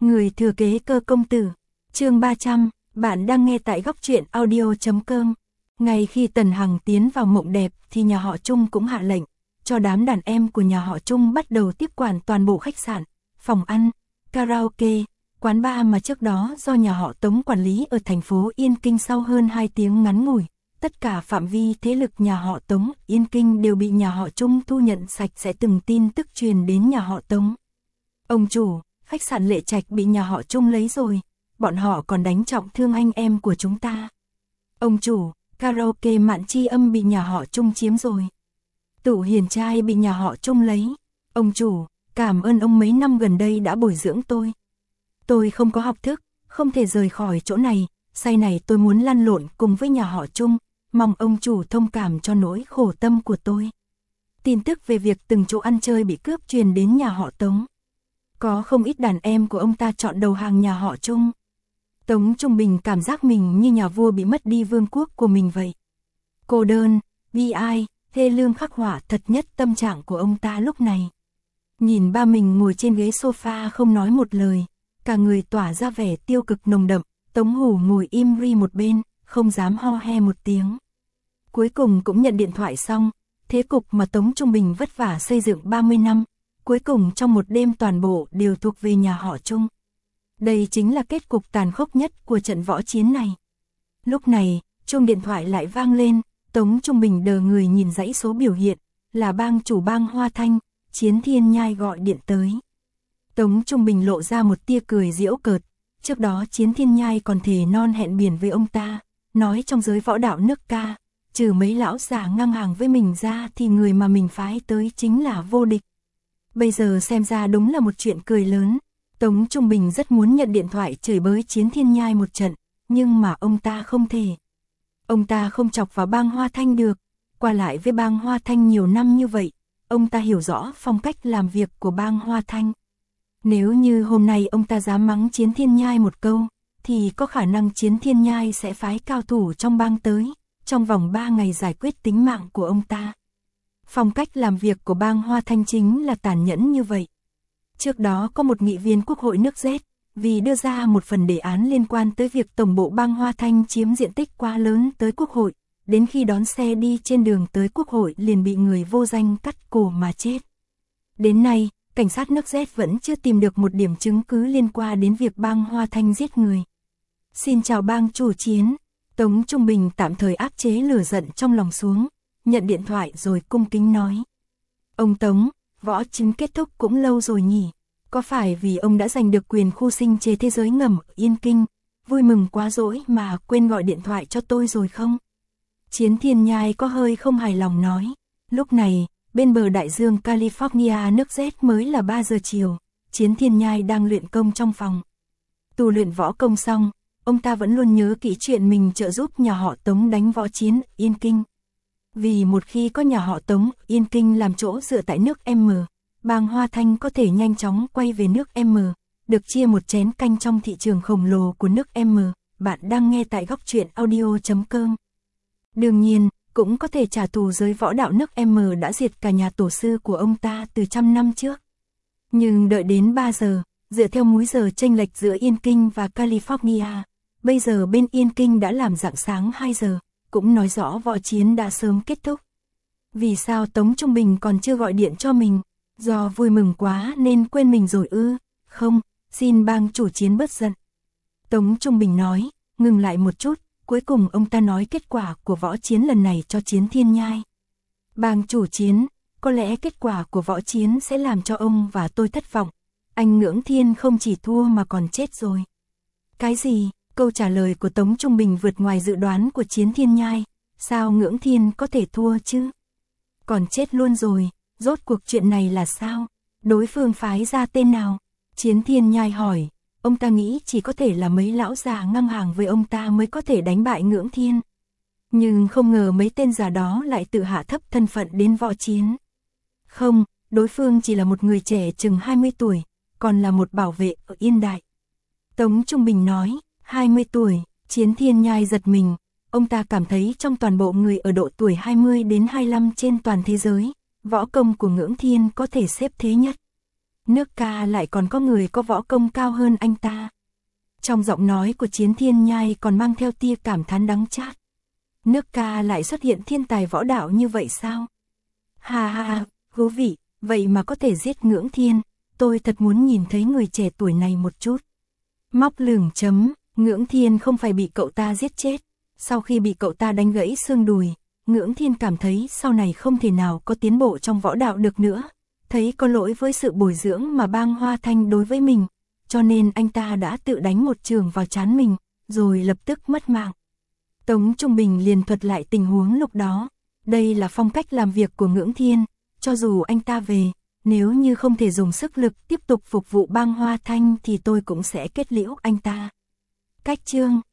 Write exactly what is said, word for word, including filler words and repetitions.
Người thừa kế cơ công tử. Chương ba trăm, bạn đang nghe tại góc truyện audio chấm com. Ngay khi Tần Hằng tiến vào mộng đẹp thì nhà họ Trung cũng hạ lệnh cho đám đàn em của nhà họ Trung bắt đầu tiếp quản toàn bộ khách sạn, phòng ăn, karaoke, quán bar mà trước đó do nhà họ Tống quản lý ở thành phố Yên Kinh. Sau hơn hai tiếng ngắn ngủi, tất cả phạm vi thế lực nhà họ Tống Yên Kinh đều bị nhà họ Trung thu nhận sạch sẽ. Từng tin tức truyền đến nhà họ Tống. Ông chủ, khách sạn Lệ Trạch bị nhà họ Trung lấy rồi, bọn họ còn đánh trọng thương anh em của chúng ta. Ông chủ, karaoke Mạn Chi Âm bị nhà họ Trung chiếm rồi. Tủ Hiền Trai bị nhà họ Trung lấy. Ông chủ, cảm ơn ông mấy năm gần đây đã bồi dưỡng tôi. Tôi không có học thức, không thể rời khỏi chỗ này, sau này tôi muốn lăn lộn cùng với nhà họ Trung, mong ông chủ thông cảm cho nỗi khổ tâm của tôi. Tin tức về việc từng chỗ ăn chơi bị cướp truyền đến nhà họ Tống. Có không ít đàn em của ông ta chọn đầu hàng nhà họ Trung. Tống Trung Bình cảm giác mình như nhà vua bị mất đi vương quốc của mình vậy. Cô đơn, bi ai, thê lương khắc họa thật nhất tâm trạng của ông ta lúc này. Nhìn ba mình ngồi trên ghế sofa không nói một lời, cả người tỏa ra vẻ tiêu cực nồng đậm, Tống Hủ ngồi im ri một bên, không dám ho he một tiếng. Cuối cùng cũng nhận điện thoại xong, thế cục mà Tống Trung Bình vất vả xây dựng ba mươi năm, cuối cùng trong một đêm toàn bộ đều thuộc về nhà họ Trung. Đây chính là kết cục tàn khốc nhất của trận võ chiến này. Lúc này, chuông điện thoại lại vang lên, Tống Trung Bình đờ người nhìn dãy số biểu hiện, là bang chủ bang Hoa Thanh, Chiến Thiên Nhai gọi điện tới. Tống Trung Bình lộ ra một tia cười giễu cợt, trước đó Chiến Thiên Nhai còn thề non hẹn biển với ông ta, nói trong giới võ đạo nước ca, trừ mấy lão già ngang hàng với mình ra thì người mà mình phái tới chính là vô địch. Bây giờ xem ra đúng là một chuyện cười lớn. Tống Trung Bình rất muốn nhận điện thoại chửi bới Chiến Thiên Nhai một trận, nhưng mà ông ta không thể. Ông ta không chọc vào bang Hoa Thanh được, qua lại với bang Hoa Thanh nhiều năm như vậy, ông ta hiểu rõ phong cách làm việc của bang Hoa Thanh. Nếu như hôm nay ông ta dám mắng Chiến Thiên Nhai một câu, thì có khả năng Chiến Thiên Nhai sẽ phái cao thủ trong bang tới, trong vòng ba ngày giải quyết tính mạng của ông ta. Phong cách làm việc của bang Hoa Thanh chính là tàn nhẫn như vậy. Trước đó có một nghị viên quốc hội nước Z, vì đưa ra một phần đề án liên quan tới việc tổng bộ bang Hoa Thanh chiếm diện tích quá lớn tới quốc hội, đến khi đón xe đi trên đường tới quốc hội liền bị người vô danh cắt cổ mà chết. Đến nay, cảnh sát nước Z vẫn chưa tìm được một điểm chứng cứ liên quan đến việc bang Hoa Thanh giết người. Xin chào bang chủ Chiến, Tống Trung Bình tạm thời áp chế lửa giận trong lòng xuống, nhận điện thoại rồi cung kính nói. Ông Tống, võ chiến kết thúc cũng lâu rồi nhỉ, có phải vì ông đã giành được quyền khu sinh chế thế giới ngầm ở Yên Kinh, vui mừng quá dỗi mà quên gọi điện thoại cho tôi rồi không? Chiến Thiên Nhai có hơi không hài lòng nói. Lúc này, bên bờ đại dương California nước Z mới là ba giờ chiều, Chiến Thiên Nhai đang luyện công trong phòng. Tu luyện võ công xong, ông ta vẫn luôn nhớ kỹ chuyện mình trợ giúp nhà họ Tống đánh võ chiến Yên Kinh. Vì một khi có nhà họ Tống Yên Kinh làm chỗ dựa tại nước M, bang Hoa Thanh có thể nhanh chóng quay về nước M, được chia một chén canh trong thị trường khổng lồ của nước M. Bạn đang nghe tại góc truyện audio chấm com. Đương nhiên, cũng có thể trả thù giới võ đạo nước M đã diệt cả nhà tổ sư của ông ta từ trăm năm trước. Nhưng đợi đến ba giờ, dựa theo múi giờ chênh lệch giữa Yên Kinh và California, bây giờ bên Yên Kinh đã làm rạng sáng hai giờ, cũng nói rõ võ chiến đã sớm kết thúc. Vì sao Tống Trung Bình còn chưa gọi điện cho mình? Do vui mừng quá nên quên mình rồi ư? Không, xin bang chủ Chiến bớt giận. Tống Trung Bình nói, ngừng lại một chút, cuối cùng ông ta nói kết quả của võ chiến lần này cho Chiến Thiên Nhai. Bang chủ Chiến, có lẽ kết quả của võ chiến sẽ làm cho ông và tôi thất vọng. Anh Ngưỡng Thiên không chỉ thua mà còn chết rồi. Cái gì? Câu trả lời của Tống Trung Bình vượt ngoài dự đoán của Chiến Thiên Nhai. Sao Ngưỡng Thiên có thể thua chứ? Còn chết luôn rồi, rốt cuộc chuyện này là sao? Đối phương phái ra tên nào? Chiến Thiên Nhai hỏi, ông ta nghĩ chỉ có thể là mấy lão già ngang hàng với ông ta mới có thể đánh bại Ngưỡng Thiên. Nhưng không ngờ mấy tên già đó lại tự hạ thấp thân phận đến võ chiến. Không, đối phương chỉ là một người trẻ chừng hai mươi tuổi, còn là một bảo vệ ở Yên Đại. Tống Trung Bình nói, hai mươi tuổi, Chiến Thiên Nhai giật mình, ông ta cảm thấy trong toàn bộ người ở độ tuổi hai mươi đến hai mươi lăm trên toàn thế giới, võ công của Ngưỡng Thiên có thể xếp thế nhất. Nước ca lại còn có người có võ công cao hơn anh ta. Trong giọng nói của Chiến Thiên Nhai còn mang theo tia cảm thán đắng chát. Nước ca lại xuất hiện thiên tài võ đạo như vậy sao? Ha ha ha, thú vị, vậy mà có thể giết Ngưỡng Thiên, tôi thật muốn nhìn thấy người trẻ tuổi này một chút. Móc lửng chấm, Ngưỡng Thiên không phải bị cậu ta giết chết. Sau khi bị cậu ta đánh gãy xương đùi, Ngưỡng Thiên cảm thấy sau này không thể nào có tiến bộ trong võ đạo được nữa. Thấy có lỗi với sự bồi dưỡng mà Bang Hoa Thanh đối với mình, cho nên anh ta đã tự đánh một trường vào trán mình, rồi lập tức mất mạng. Tống Trung Bình liền thuật lại tình huống lúc đó. Đây là phong cách làm việc của Ngưỡng Thiên, cho dù anh ta về, nếu như không thể dùng sức lực tiếp tục phục vụ Bang Hoa Thanh thì tôi cũng sẽ kết liễu anh ta. Cách chương